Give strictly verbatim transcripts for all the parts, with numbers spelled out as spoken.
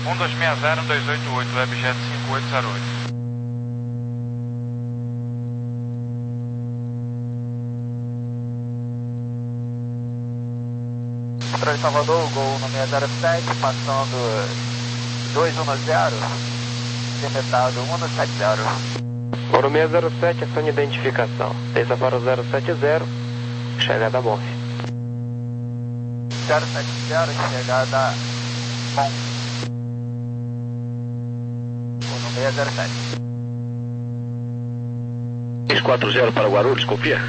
um dois seis zero dois oito oito, Webjet cinco oito zero oito. Controle Salvador, Gol no seis zero sete, passando dois um zero, demetado um um sete zero. Gol no seis zero sete, ação de identificação. Desça para o zero sete zero, chegada Monf. zero sete zero, chegada Monf. Gol no seis zero sete. três quatro zero para Guarulhos, confia?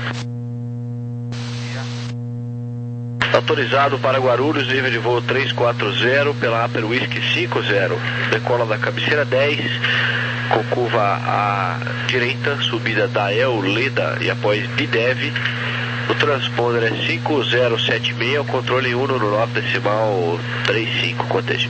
Autorizado para Guarulhos, nível de voo três quatro zero, pela Upper Whisky cinco zero. Decola da cabeceira dez, com curva à direita, subida da El Leda e após Bidev. O transponder é cinco zero sete seis, o controle um no nove decimal trinta e cinco, coteja.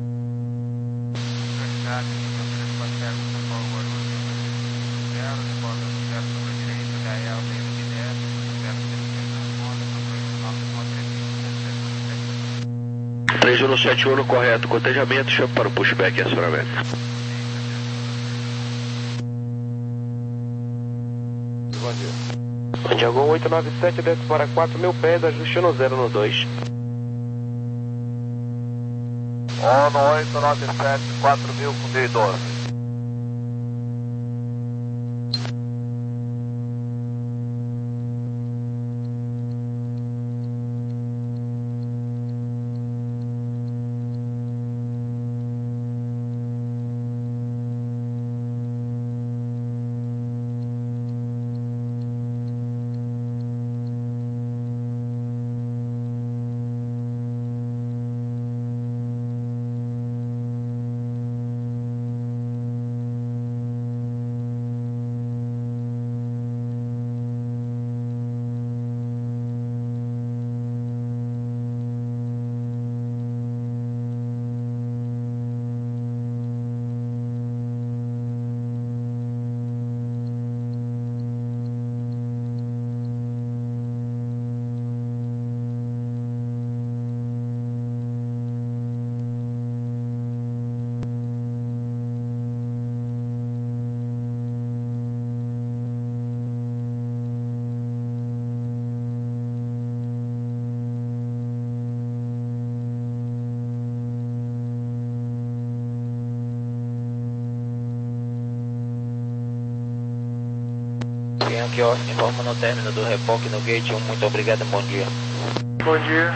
três um sete um, correto, cotejamento, chama para o pushback e acionamento. Bom dia. Bom dia, Gol oito nove sete, desce para quatro mil pés, ajuste no zero no dois. Ono oito nove sete, quatro mil com D doze. Aqui, ó, informa no término do repoque no gate um, muito obrigado, bom dia. Bom dia.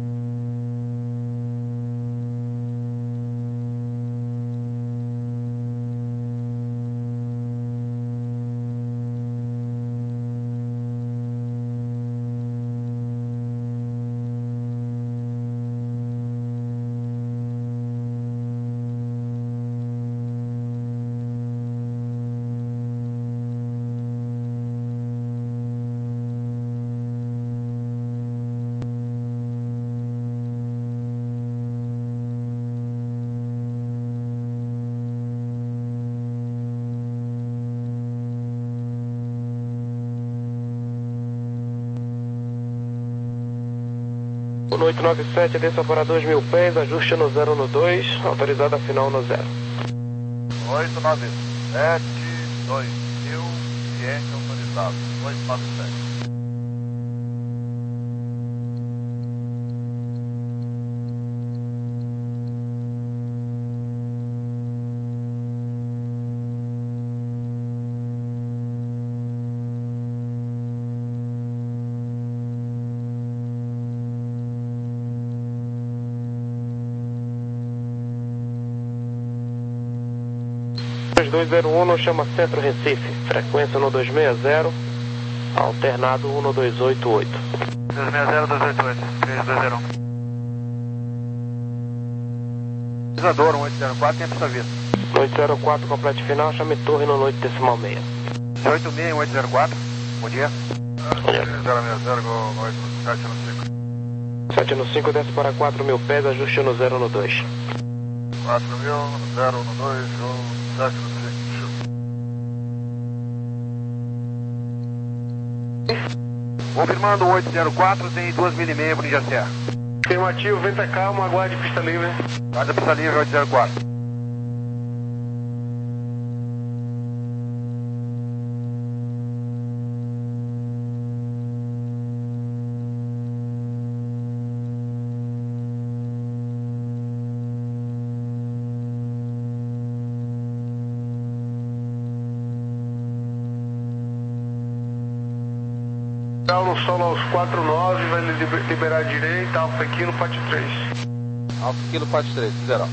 No oito nove sete, desça para dois mil pés, ajuste no zero no dois, autorizada final no zero. oito nove sete, dois mil, ciente autorizado, oito nove sete. dois zero um no chama Centro Recife, frequência no dois seis zero, alternado um dois oito oito. dois seis zero dois oito oito, três dois zero um. Isadora um oito zero quatro, tem pista vista. oito zero quatro, complete final, chame torre no oito decimal seis. oito seis um oito zero quatro, bom dia. Bom dia. zero seis zero, oito sete no cinco. sete no cinco, desce para quatro mil pés, ajuste no zero no dois. quatro mil, zero no dois, sete no cinco. Confirmando oito zero quatro, tem duas mil e meia para o Ninja Serra. Afirmativo, vento é calmo, aguarde pista livre. Guarda pista livre, oito zero quatro. No solo aos quatro nove, vai liberar a direita, Alfa Kilo, Pátio três. Alfa Kilo, Pátio três, zero.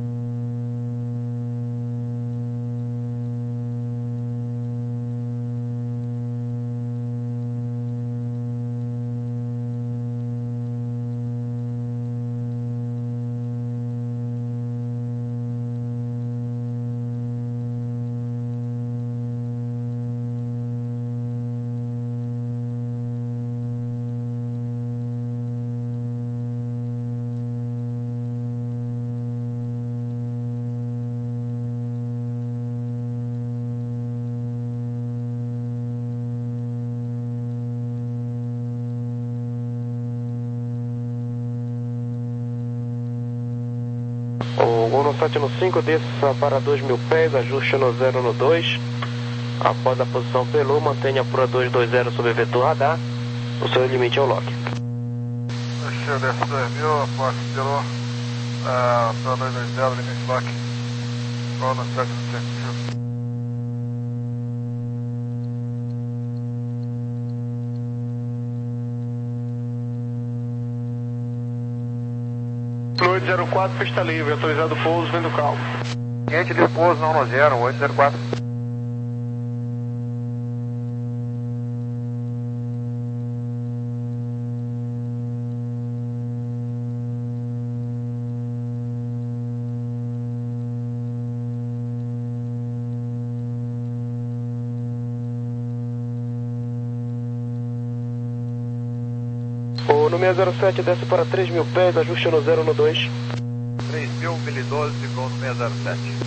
O Gol no sete no cinco, desça para dois mil pés, ajuste no zero no dois. Após a posição pelou, mantenha por dois dois zero sobre vetor radar. O seu limite é o lock. Achei desce dois mil, após pelou, para dois dois zero, limite lock. Gol no sete no cinco. oito zero quatro, pista livre, autorizado pouso, vento calmo. Cliente de pouso, não no zero, oito zero quatro. O no seis zero sete desce para três mil pés, ajuste no zero no dois. três mil, mil e doze, Gol no seis zero sete.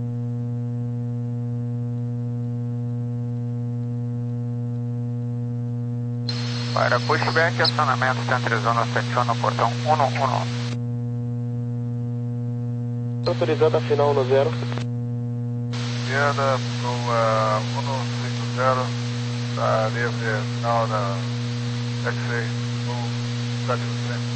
Para pushback, acionamento entre zona sete um no portão um um um. Autorizada final no zero. Esquerda no uh, um cinco zero, está livre final da X-Ray no sete no frente.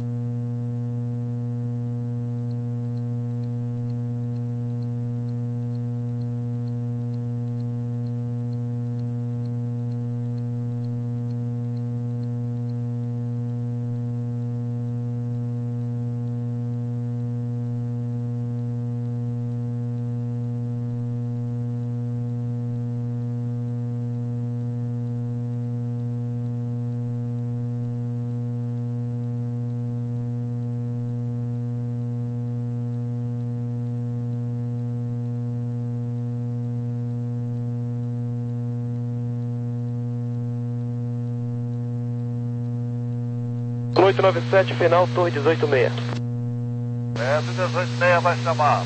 oito nove sete, final, torre dezoito seis. É, dezoito seis vai chamar.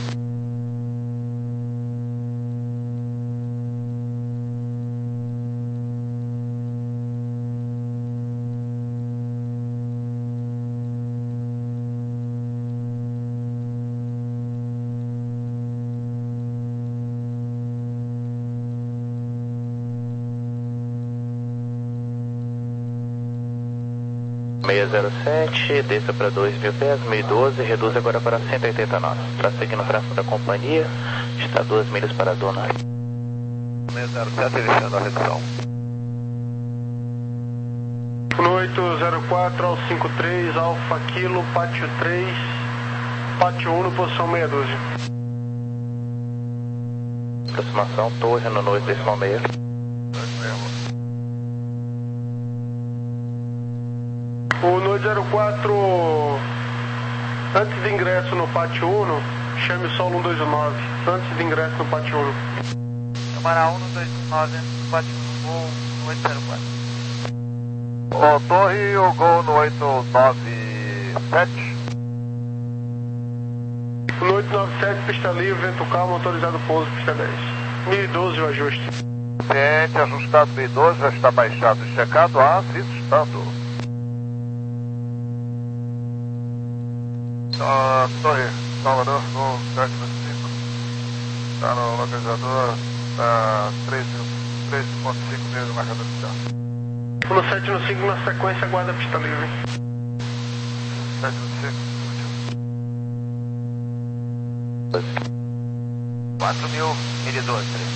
seis zero sete, desça para dois mil pés, mil e doze, reduz agora para cento e oitenta nós. Para seguir no tráfego da companhia, está duas milhas para a dona. seis zero sete, iniciando a redução. No oito zero quatro ao cinco três, Alfa Kilo, Pátio três, Pátio um, posição meia dúzia. Aproximação, torre no oito decimal seis. O no zero quatro, antes de ingresso no Pátio um, chame o solo um dois nove, antes de ingresso no Pátio um. Câmara um dois nove, Pátio um, Gol no oito zero quatro. O torre, o Gol no oito nove sete. No oito nove sete, pista livre, vento calmo, autorizado pouso, pista dez. mil e doze o ajuste. Cliente ajustado mil e doze, já está baixado e checado, assistando. Uh, Torre, Salvador, Gol sete cinco. Está no localizador, está três ponto cinco mesmo, marcador oficial. No sete no cinco, na sequência, aguarda a pista livre. sete cinco. quatro mil, mil e doze, três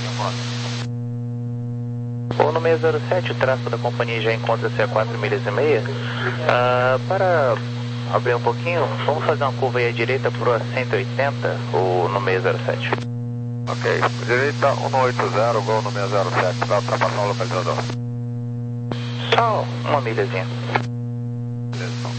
Ou no seis zero sete, o tráfego da companhia já encontra-se a quatro milhas e meia. Uh, para abrir um pouquinho, vamos fazer uma curva aí à direita para cento e oitenta, ou no seis zero sete. Ok, direita cento e oitenta, Gol no seis zero sete, para ultrapassar o localizador. Só uma milhazinha. Beleza.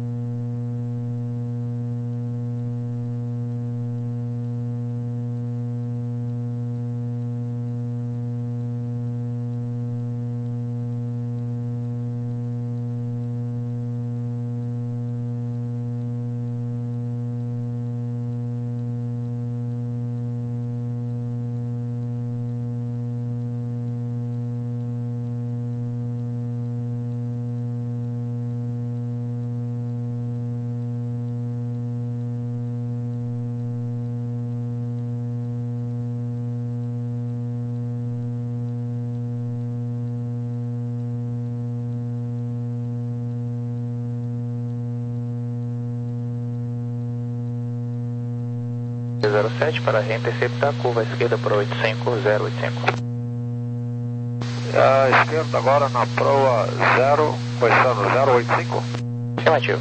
zero sete para reinterceptar a curva à esquerda para oito cinco zero oito cinco. A esquerda agora na proa zero, posição zero oito cinco. Afirmativo.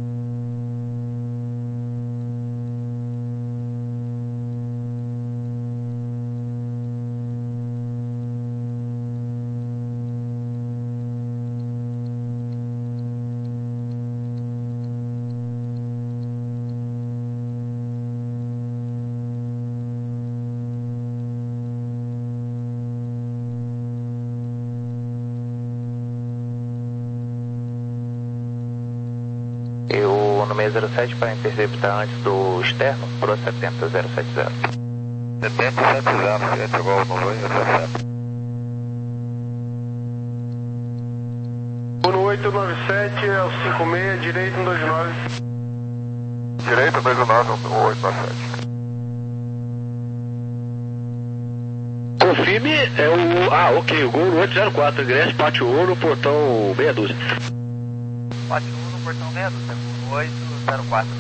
E o no seis zero sete para interceptar antes do externo, pro setenta zero sete zero. setenta sete zero, gente, Gol no seis zero sete. No oito nove sete é o cinco seis, direito um dois nove. Direita dois nove, oito nove sete. Confirme, é o... Ah, ok, o Gol no oito zero quatro, ingresso, pátio um, portão meia dúzia. Pátio um no portão meia dúzia, oito zero quatro.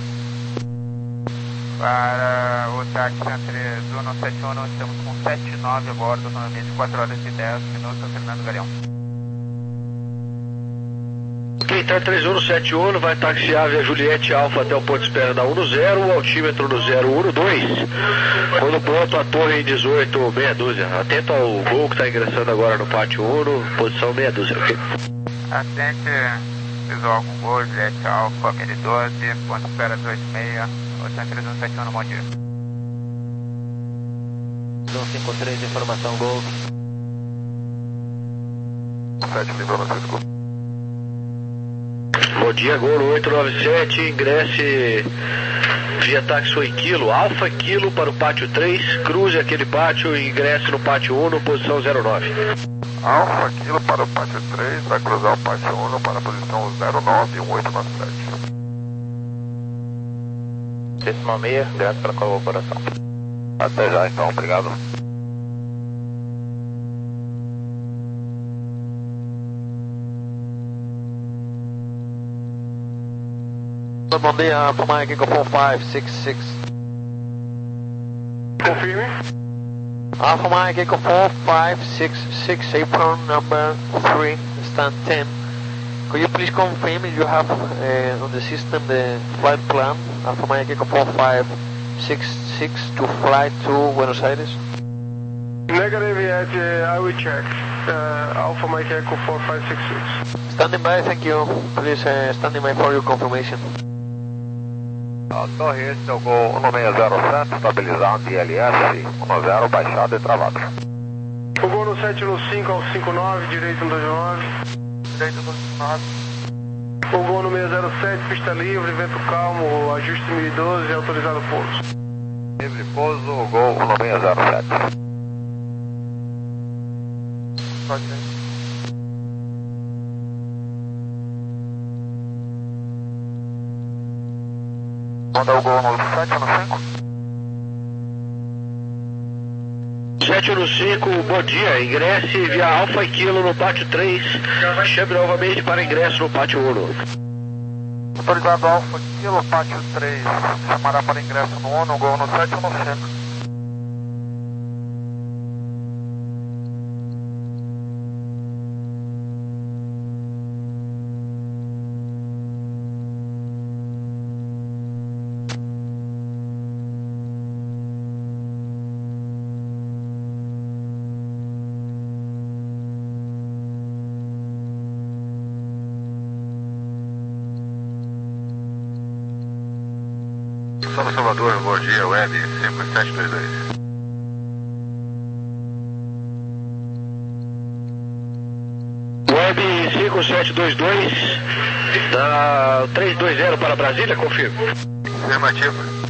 Para o táxi entre Zuno sete um, estamos com sete nove a bordo, no vinte e quatro horas e dez minutos, Fernando Galeão. Ok, então três um sete um, vai taxiar via Juliette Alfa até o ponto de espera da um zero, o altímetro no zero um dois. Quando pronto, a torre em dezoito, meia dúzia. Atento ao Gol que está ingressando agora no pátio um, posição meia dúzia, ok? Atente, visual com Gol, Juliette Alfa, mil e doze, ponto de espera dois seis, oito três um sete um, bom dia. um cinco três, informação Gol. sete Lima Francisco. Bom dia, Gol no oito nove sete, ingresse via táxi foi quilo, Alfa Kilo para o pátio três, cruze aquele pátio e ingresse no pátio um, no posição zero nove. Alfa Kilo para o pátio três, vai cruzar o pátio um para a posição zero nove um oito nove sete. Decimal seis, graças pela colaboração. Até já então, obrigado. Bom dia, Alfa Mike Echo four five six six. Confirme. Alfa Mike Echo four five six six, apron number three, stand ten. Could you please confirm if you have uh, on the system the flight plan, Alfa Mike Echo four five six six to fly to Buenos Aires? Negative yet, uh, I will check. Uh, Alfa Mike Echo four five six six. Standing by, thank you. Please uh, standing by for your confirmation. A torre, este é o Gol um seis zero sete, estabilizado I L S, um zero, baixado e travado. O Gol no sete no cinco ao cinco nove, direito um dois nove. Direito dois nove. O Gol no seis zero sete, pista livre, vento calmo, ajuste mil e doze, autorizado pouso. Livre pouso, o Gol um seis zero sete. Pode ir. Manda o gol no sete ou no cinco? sete no cinco, bom dia. Ingresse via Alfa Kilo no pátio três. Chame novamente para ingresso no pátio um. Autorizado Alfa Kilo, pátio três. Chamará para ingresso no um, gol no sete ou no cinco? São Salvador, bom dia, Web cinco sete dois dois. Web cinco sete dois dois, da três dois zero para Brasília, confirmo. Afirmativo.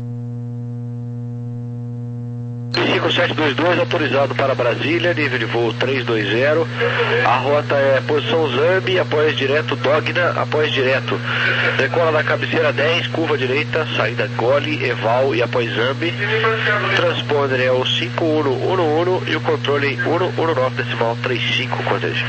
cinco sete dois dois, autorizado para Brasília, nível de voo três dois zero. A rota é posição Zambi, após direto Dogna, após direto. Decola da cabeceira dez, curva direita, saída Gole, Eval e após Zambi. Transponder é o cinco um um um e o controle um um nove decimal trinta e cinco, cortejo.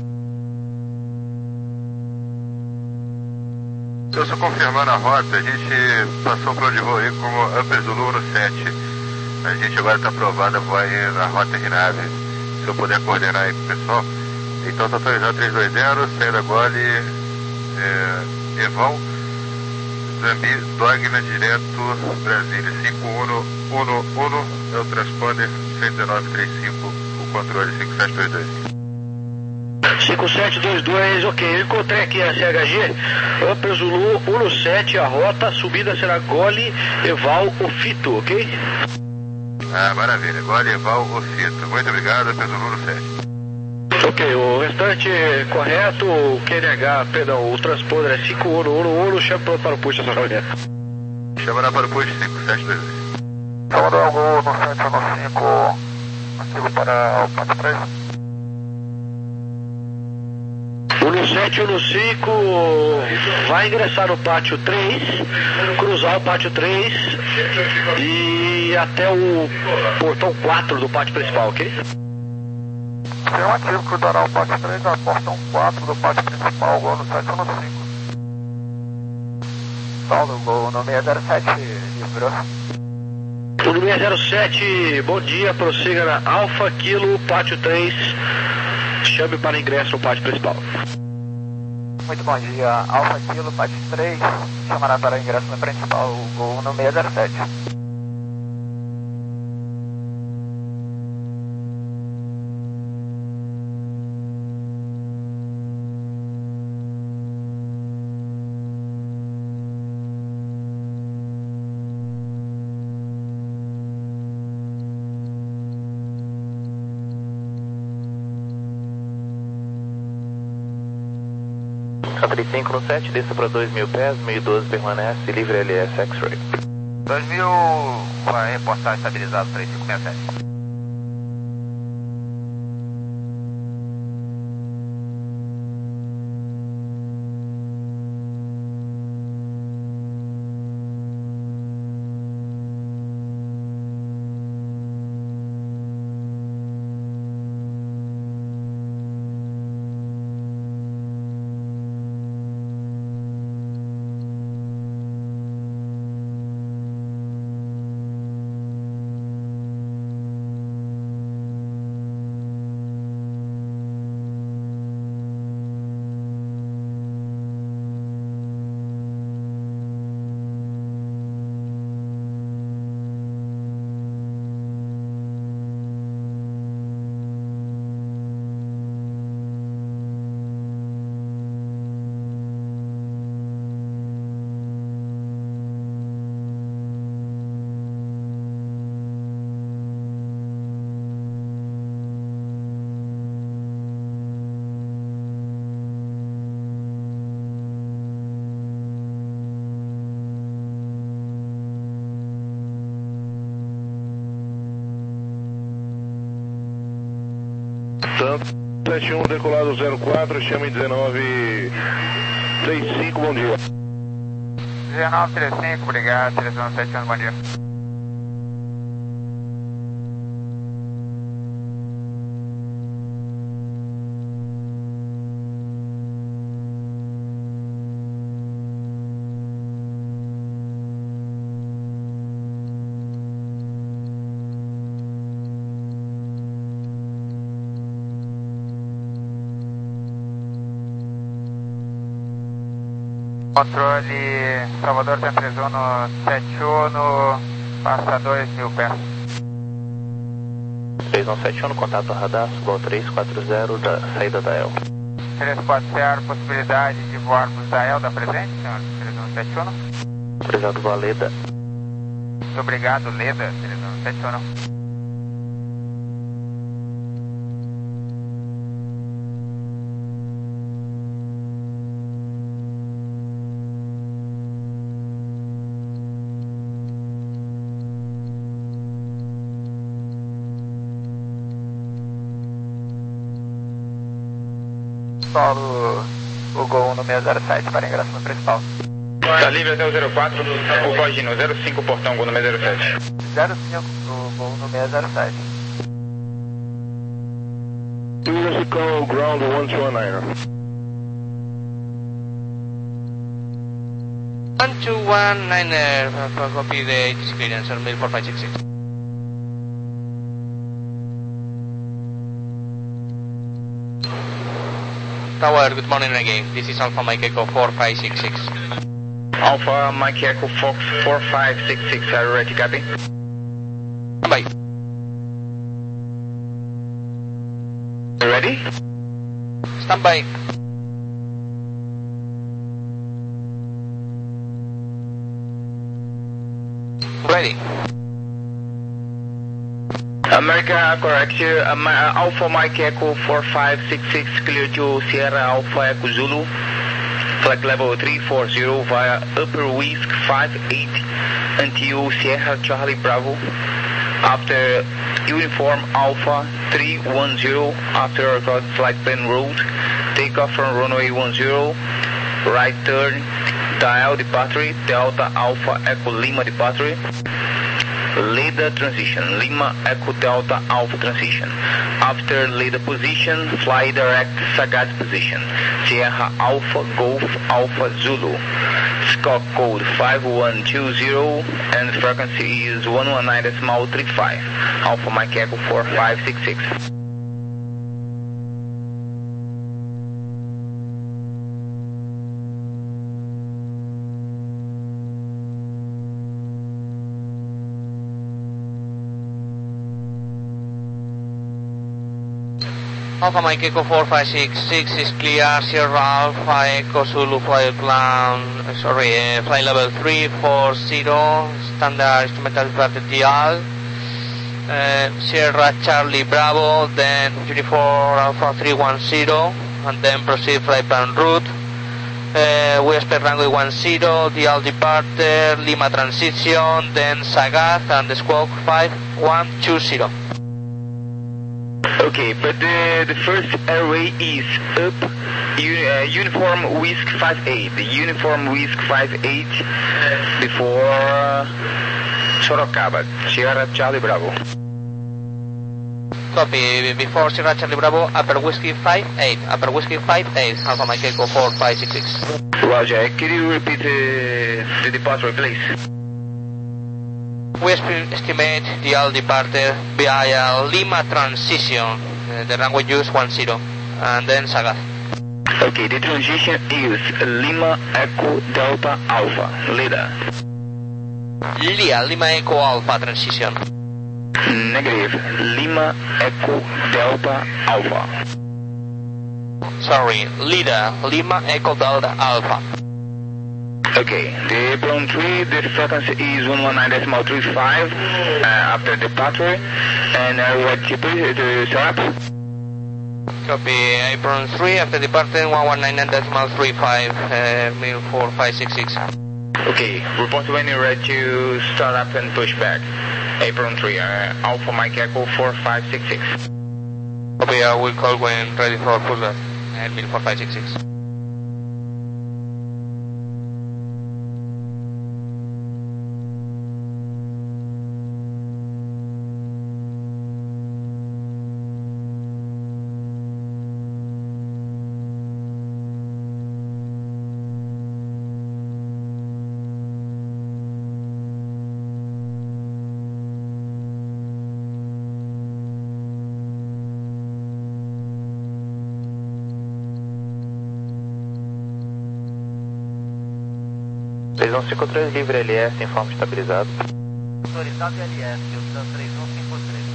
Eu só confirmando a rota, a gente passou para onde vou ir como Upper Zulu no sete. A gente agora está aprovado a voar aí na rota R nave. Se eu puder coordenar aí com o pessoal. Então está autorizado três dois zero, saída Gole, é, Eval, Zambi, Dogna, direto, Brasília, cinco um um um, é o transponder cento e dezenove trinta e cinco, o controle cinco sete dois dois. cinco sete dois dois, ok, eu encontrei aqui a C H G, Upper Zulu um sete, a rota, a subida será Gole, Eval, Ofito, ok? Ah, maravilha. Gole, Eval, Ofito. Muito obrigado, Upper Zulu no sete. Ok, o restante é correto, o Q N H, perdão, o transponder é cinco um um um, chama pronto para o push essa reunião. Chamará para o push cinco sete dois dois. Chamando o gol no sete ou no cinco, ativo para o pátio três. O no sete ou no cinco vai ingressar no pátio três, cruzar o pátio três e até o portão quatro do pátio principal, ok? Afirmativo, cruzará o pátio três, a portão quatro do pátio principal, gol no sete ou no cinco. Salve, gol no seis zero sete, livrou. O no seis zero sete, bom dia, prossiga na Alfa Kilo, pátio três, chame para ingresso no pátio principal. Muito bom dia, Alfa Kilo, pátio três, chamará para ingresso no principal, gol no seis zero sete. trinta e cinco no sete, desça para dois mil pés, mil e doze permanece, livre L S X-Ray. dois mil vai reportar estabilizado três cinco seis sete. sete um, decolado zero quatro, chama em dezenove trinta e cinco, bom dia. dezenove trinta e cinco, obrigado, três um sete um, bom dia. Controle Salvador cento e trinta e um no sete um, passa dois mil pés. três um sete um, contato radar, Subo três quatro zero, da saída da E L. três quatro zero, possibilidade de voarmos da E L da presente, senhor? três um sete um. Obrigado, Valeda. Muito obrigado, Leda, três um sete um. Solo o Gol um no seis zero sete para ingresso no principal. Está livre até o zero quatro, o Vagino, zero cinco portão, Gol no seis zero sete. zero cinco o Gol um no seis zero sete. Mexico ground one two nine. one two one niner, uh, copy the clearance on mail four five six six. Tower, good morning again. This is Alpha Mike Echo four five six six. Alpha Mike Echo Fox four five six six, are you ready, copy? Bye. You ready? Stand by. Ready. America, correct here. Um, uh, Alpha Mike Echo four five six six, clear to Sierra Alpha Echo Zulu. Flight level three four zero via Upper Whisk five eight until Sierra Charlie Bravo. After Uniform Alpha three one zero, after our flight plan route, take off from runway one zero, right turn, dial departure, Delta Alpha Echo Lima departure. Leda transition, Lima Echo Delta Alpha transition. After Leda position, fly direct Sagat position. Sierra Alpha Golf Alpha Zulu. Scope code five one two zero and frequency is one one nine point three five. Alpha Mike Echo four five six six. Alpha Mike Echo four five six six is clear. Sierra Alpha Echo Zulu flight plan, sorry, uh, flight level three four zero, standard instrumental departure D L. Uh, Sierra Charlie Bravo, then Uniform Alpha three one zero, and then proceed flight plan route. Uh, we expect runway one zero, D L departure, Lima transition, then Sagat, and the squawk five one two zero. Okay, but the, the first airway is up, uni, uh, Uniform Whisk five eight, the Uniform Whisk five eight before uh, Sorocaba, Sierra Charlie Bravo. Copy, before Sierra Charlie Bravo, Upper Whiskey five eight, Upper Whiskey five eight, Alpha Mike Echo four five six six. Roger, can you repeat the, the departure, please? We estimate the L departure via Lima transition, uh, the runway use one zero, and then Sagat. Okay, the transition is Lima Echo Delta Alpha, Leda. Lia, Lima Echo Alpha transition. Negative, Lima Echo Delta Alpha. Sorry, Lida, Lima Echo Delta Alpha. Okay, the Apron three, the frequency is one one nine point three five uh, after departure, and uh, what you please to start? Copy, Apron three, after departure one one nine point three five, uh, mil four five six six. Okay, report when you're ready to start up and push back. Apron three, uh, Alpha Mike Echo four five six six. Copy, I will call when ready for pushback, uh, mil four five six six. um cinco três, livre L S, informe estabilizado. Autorizado L S, Houston três um cinco três.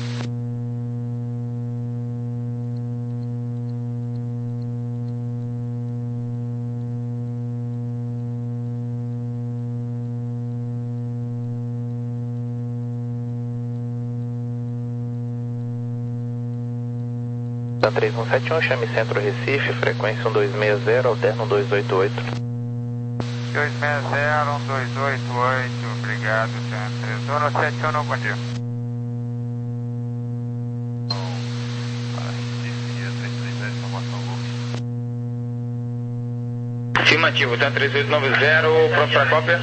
Da três um sete um, chame Centro Recife, frequência um dois seis zero, alterno um dois oito oito. dois seis zero, um dois oito oito, obrigado, Centro. Zona sete um, bom dia. Afirmativo, Tan três oito nove zero, pronto para cópia?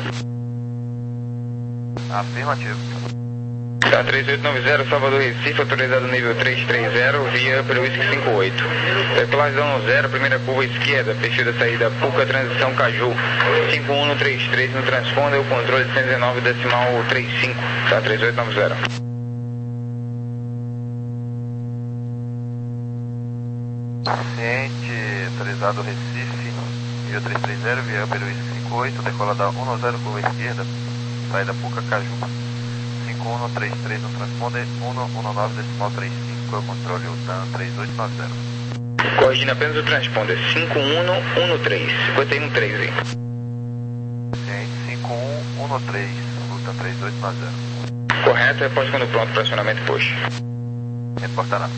Afirmativo. Tá, três oito nove zero, Salvador Recife, autorizado nível três três zero, via pelo Whisky cinco oito. Decolagem zero, primeira curva esquerda, perfil da saída Puca, transição Caju. cinco um três três no transponder, o controle cento e dezenove decimal trinta e cinco, tá, três oito nove zero. Ciente, autorizado Recife, nível três três zero, via pelo Whisky cinco oito, decola da um zero, curva esquerda, saída Puca, Caju. cinco um três três no transponder, cento e dezenove decimal trinta e cinco, é o controle U T A N três oito nove zero. Corrigindo apenas o transponder, cinco um um três, cinquenta e um três aí. Ciente, cinco um um três, U T A N três oito nove zero. Correto, reporte quando pronto para acionamento push. Reportará.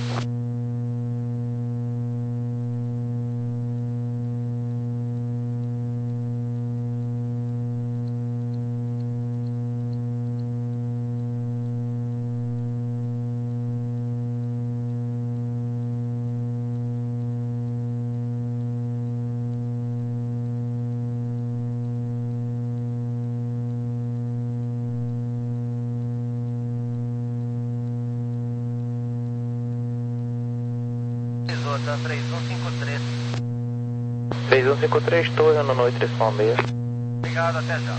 Hotel três um cinco três. três um cinco três, torre no noite três seis. Obrigado, até já.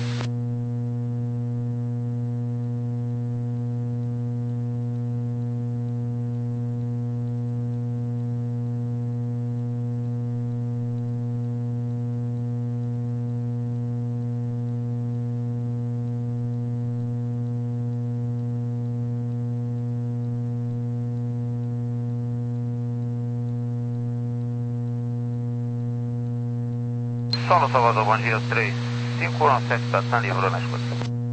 Solo Salvador, bom dia, três cinco um sete, Tatan, livrou na escuta.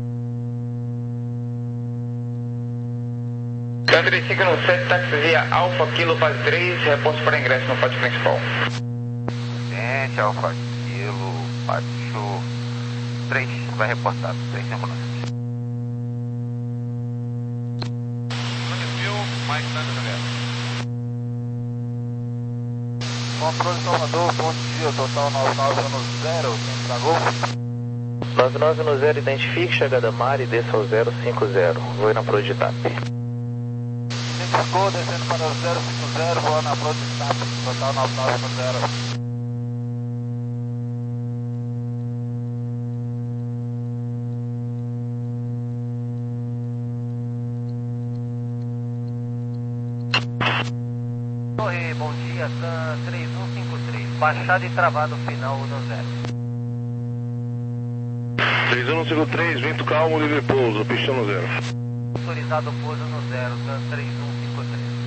Tan três cinco um sete, táxi via Alfa Kilo, fase três, reporte para ingresso no pátio principal. Ciente, Alfa Kilo, pátio três, vai reportar, três cinco nove. Mike Sandro Xavier. Controle Salvador, bom dia, total nove nove um zero, quem tragou? nove nove um zero, identifique, chegada Mari, desça ao zero cinco zero, vou na Proditap. Identificou, descendo para o zero cinco zero, vou na Proditap, total nove nove um zero. Torre, bom dia, Tan três um cinco três, baixada e travado final no zero. três um cinco três, vento calmo, livre pouso, pista no zero. Autorizado pouso no zero, Tan três um cinco três.